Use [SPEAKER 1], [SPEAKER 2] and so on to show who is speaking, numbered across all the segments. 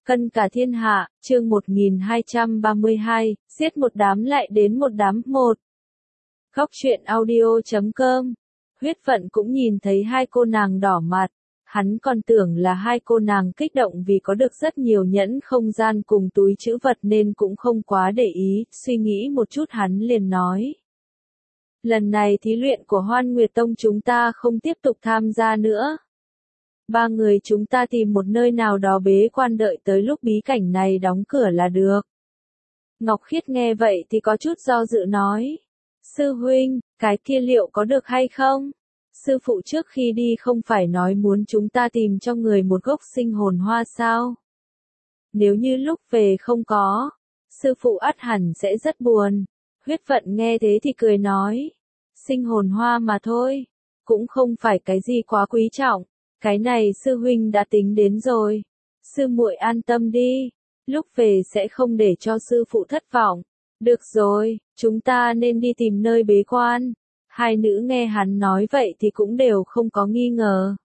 [SPEAKER 1] Cân cả thiên hạ, chương 1232, giết một đám lại đến một đám một. Góc truyện audio.com. Huyết Vận cũng nhìn thấy hai cô nàng đỏ mặt, hắn còn tưởng là hai cô nàng kích động vì có được rất nhiều nhẫn không gian cùng túi trữ vật nên cũng không quá để ý, suy nghĩ một chút hắn liền nói. Lần này thí luyện của Hoan Nguyệt Tông chúng ta không tiếp tục tham gia nữa. Ba người chúng ta tìm một nơi nào đó bế quan đợi tới lúc bí cảnh này đóng cửa là được. Ngọc Khiết nghe vậy thì có chút do dự nói. Sư huynh, cái kia liệu có được hay không? Sư phụ trước khi đi không phải nói muốn chúng ta tìm cho người một gốc sinh hồn hoa sao? Nếu như lúc về không có, sư phụ ắt hẳn sẽ rất buồn. Huyết Vận nghe thế thì cười nói. Sinh hồn hoa mà thôi, cũng không phải cái gì quá quý trọng. Cái này sư huynh đã tính đến rồi. Sư muội an tâm đi, lúc về sẽ không để cho sư phụ thất vọng. Được rồi, chúng ta nên đi tìm nơi bế quan. Hai nữ nghe hắn nói vậy thì cũng đều không có nghi ngờ.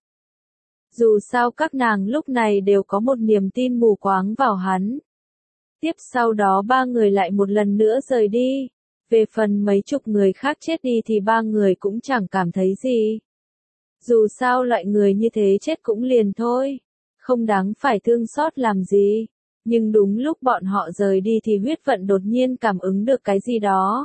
[SPEAKER 1] Dù sao các nàng lúc này đều có một niềm tin mù quáng vào hắn. Tiếp sau đó ba người lại một lần nữa rời đi. Về phần mấy chục người khác chết đi thì ba người cũng chẳng cảm thấy gì. Dù sao loại người như thế chết cũng liền thôi, không đáng phải thương xót làm gì. Nhưng đúng lúc bọn họ rời đi thì Huyết Vận đột nhiên cảm ứng được cái gì đó.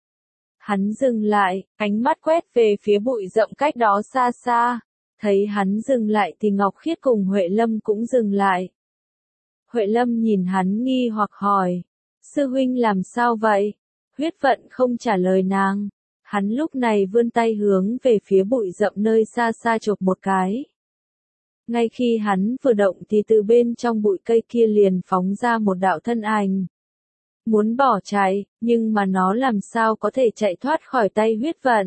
[SPEAKER 1] Hắn dừng lại, ánh mắt quét về phía bụi rậm cách đó xa xa. Thấy hắn dừng lại thì Ngọc Khiết cùng Huệ Lâm cũng dừng lại. Huệ Lâm nhìn hắn nghi hoặc hỏi, sư huynh làm sao vậy? Huyết Vận không trả lời nàng. Hắn lúc này vươn tay hướng về phía bụi rậm nơi xa xa chộp một cái. Ngay khi hắn vừa động thì từ bên trong bụi cây kia liền phóng ra một đạo thân ảnh. Muốn bỏ chạy, nhưng mà nó làm sao có thể chạy thoát khỏi tay Huyết Vận.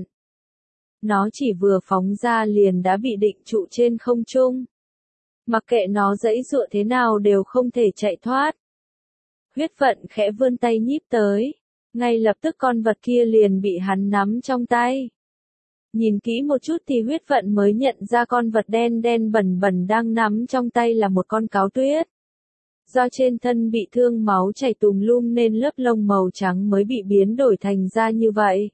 [SPEAKER 1] Nó chỉ vừa phóng ra liền đã bị định trụ trên không trung. Mặc kệ nó giãy giụa thế nào đều không thể chạy thoát. Huyết Vận khẽ vươn tay nhíp tới. Ngay lập tức con vật kia liền bị hắn nắm trong tay. Nhìn kỹ một chút thì Huyết Vận mới nhận ra con vật đen đen bẩn bẩn đang nắm trong tay là một con cáo tuyết. Do trên thân bị thương máu chảy tùm lum nên lớp lông màu trắng mới bị biến đổi thành ra như vậy.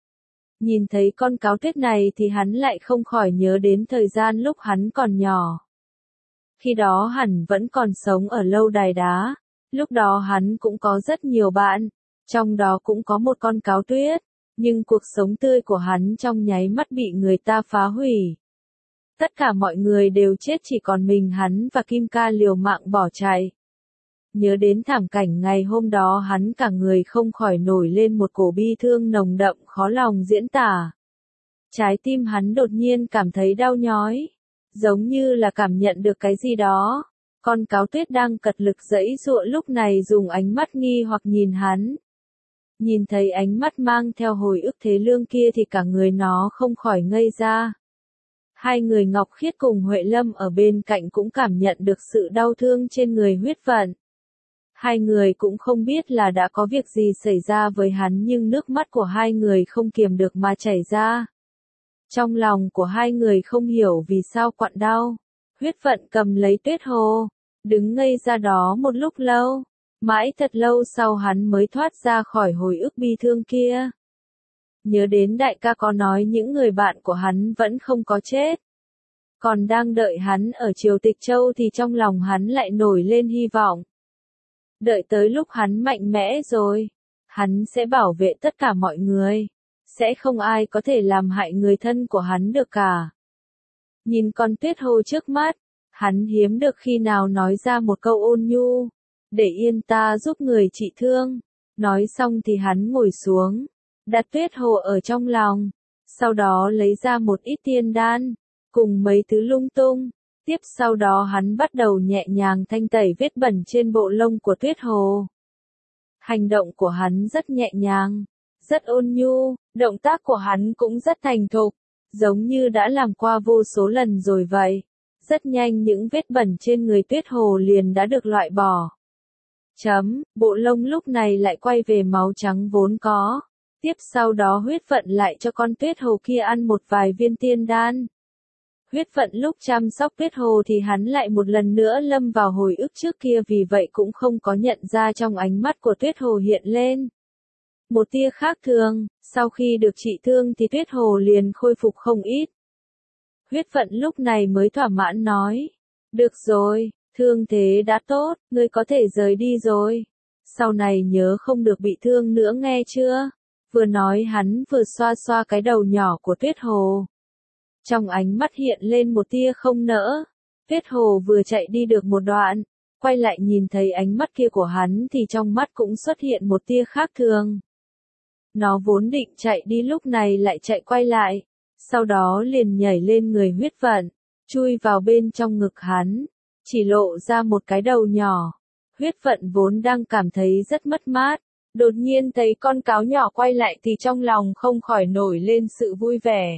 [SPEAKER 1] Nhìn thấy con cáo tuyết này thì hắn lại không khỏi nhớ đến thời gian lúc hắn còn nhỏ. Khi đó hẳn vẫn còn sống ở lâu đài đá. Lúc đó hắn cũng có rất nhiều bạn. Trong đó cũng có một con cáo tuyết, nhưng cuộc sống tươi của hắn trong nháy mắt bị người ta phá hủy. Tất cả mọi người đều chết chỉ còn mình hắn và Kim Ca liều mạng bỏ chạy. Nhớ đến thảm cảnh ngày hôm đó hắn cả người không khỏi nổi lên một cổ bi thương nồng đậm khó lòng diễn tả. Trái tim hắn đột nhiên cảm thấy đau nhói, giống như là cảm nhận được cái gì đó. Con cáo tuyết đang cật lực giãy giụa lúc này dùng ánh mắt nghi hoặc nhìn hắn. Nhìn thấy ánh mắt mang theo hồi ức thế lương kia thì cả người nó không khỏi ngây ra. Hai người Ngọc Khiết cùng Huệ Lâm ở bên cạnh cũng cảm nhận được sự đau thương trên người Huyết Vận. Hai người cũng không biết là đã có việc gì xảy ra với hắn nhưng nước mắt của hai người không kiềm được mà chảy ra. Trong lòng của hai người không hiểu vì sao quặn đau. Huyết Vận cầm lấy tuyết hồ, đứng ngây ra đó một lúc lâu. Mãi thật lâu sau hắn mới thoát ra khỏi hồi ức bi thương kia. Nhớ đến đại ca có nói những người bạn của hắn vẫn không có chết. Còn đang đợi hắn ở Triều Tịch Châu thì trong lòng hắn lại nổi lên hy vọng. Đợi tới lúc hắn mạnh mẽ rồi, hắn sẽ bảo vệ tất cả mọi người. Sẽ không ai có thể làm hại người thân của hắn được cả. Nhìn con tuyết hồ trước mắt, hắn hiếm được khi nào nói ra một câu ôn nhu. Để yên ta giúp người trị thương. Nói xong thì hắn ngồi xuống, đặt tuyết hồ ở trong lòng, sau đó lấy ra một ít tiên đan, cùng mấy thứ lung tung. Tiếp sau đó hắn bắt đầu nhẹ nhàng thanh tẩy vết bẩn trên bộ lông của tuyết hồ. Hành động của hắn rất nhẹ nhàng, rất ôn nhu, động tác của hắn cũng rất thành thục, giống như đã làm qua vô số lần rồi vậy. Rất nhanh những vết bẩn trên người tuyết hồ liền đã được loại bỏ. Bộ lông lúc này lại quay về máu trắng vốn có. Tiếp sau đó Huyết Vận lại cho con tuyết hồ kia ăn một vài viên tiên đan. Huyết vận lúc chăm sóc Tuyết Hồ thì hắn lại một lần nữa lâm vào hồi ức trước kia, vì vậy cũng không có nhận ra trong ánh mắt của Tuyết Hồ hiện lên một tia khác thường. Sau khi được trị thương thì Tuyết Hồ liền khôi phục không ít. Huyết vận lúc này mới thỏa mãn nói, được rồi, thương thế đã tốt, ngươi có thể rời đi rồi. Sau này nhớ không được bị thương nữa nghe chưa? Vừa nói hắn vừa xoa xoa cái đầu nhỏ của Tuyết Hồ. Trong ánh mắt hiện lên một tia không nỡ. Tuyết Hồ vừa chạy đi được một đoạn, quay lại nhìn thấy ánh mắt kia của hắn thì trong mắt cũng xuất hiện một tia khác thường. Nó vốn định chạy đi lúc này lại chạy quay lại, sau đó liền nhảy lên người Huyết vận, chui vào bên trong ngực hắn, chỉ lộ ra một cái đầu nhỏ. Huyết vận vốn đang cảm thấy rất mất mát, đột nhiên thấy con cáo nhỏ quay lại thì trong lòng không khỏi nổi lên sự vui vẻ.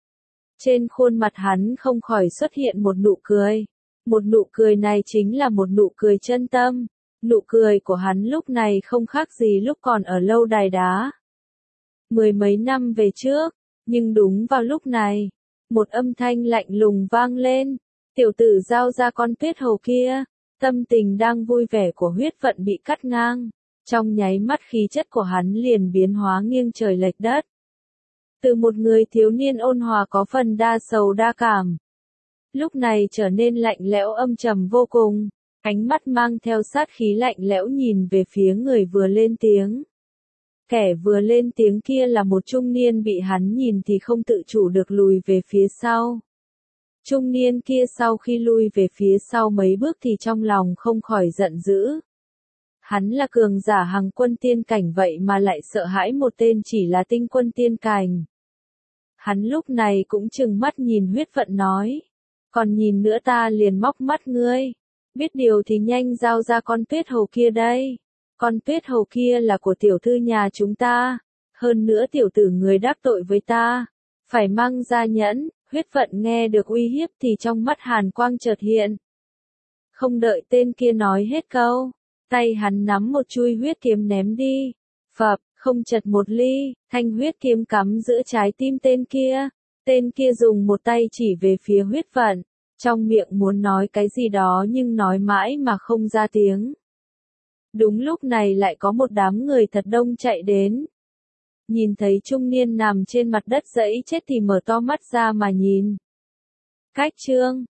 [SPEAKER 1] Trên khuôn mặt hắn không khỏi xuất hiện một nụ cười. Một nụ cười này chính là một nụ cười chân tâm. Nụ cười của hắn lúc này không khác gì lúc còn ở lâu đài đá. Mười mấy năm về trước, nhưng đúng vào lúc này, một âm thanh lạnh lùng vang lên. Tiểu tử giao ra con Tuyết Hồ kia. Tâm tình đang vui vẻ của Huyết vận bị cắt ngang. Trong nháy mắt khí chất của hắn liền biến hóa nghiêng trời lệch đất. Từ một người thiếu niên ôn hòa có phần đa sầu đa cảm, lúc này trở nên lạnh lẽo âm trầm vô cùng, ánh mắt mang theo sát khí lạnh lẽo nhìn về phía người vừa lên tiếng. Kẻ vừa lên tiếng kia là một trung niên, bị hắn nhìn thì không tự chủ được lùi về phía sau. Trung niên kia sau khi lui về phía sau mấy bước thì trong lòng không khỏi giận dữ. Hắn là cường giả hằng quân tiên cảnh vậy mà lại sợ hãi một tên chỉ là tinh quân tiên cảnh. Hắn lúc này cũng trừng mắt nhìn Huyết vận nói, còn nhìn nữa ta liền móc mắt ngươi. Biết điều thì nhanh giao ra con Tuyết Hồ kia đây. Con Tuyết Hồ kia là của tiểu thư nhà chúng ta. Hơn nữa tiểu tử người đắc tội với ta, phải mang ra nhẫn. Huyết vận nghe được uy hiếp thì trong mắt hàn quang chợt hiện. Không đợi tên kia nói hết câu, tay hắn nắm một chuôi huyết kiếm ném đi. Phập, không chật một ly, thanh huyết kiếm cắm giữa trái tim tên kia. Tên kia dùng một tay chỉ về phía Huyết vận, trong miệng muốn nói cái gì đó nhưng nói mãi mà không ra tiếng. Đúng lúc này lại có một đám người thật đông chạy đến. Nhìn thấy trung niên nằm trên mặt đất giẫy chết thì mở to mắt ra mà nhìn. Cách chương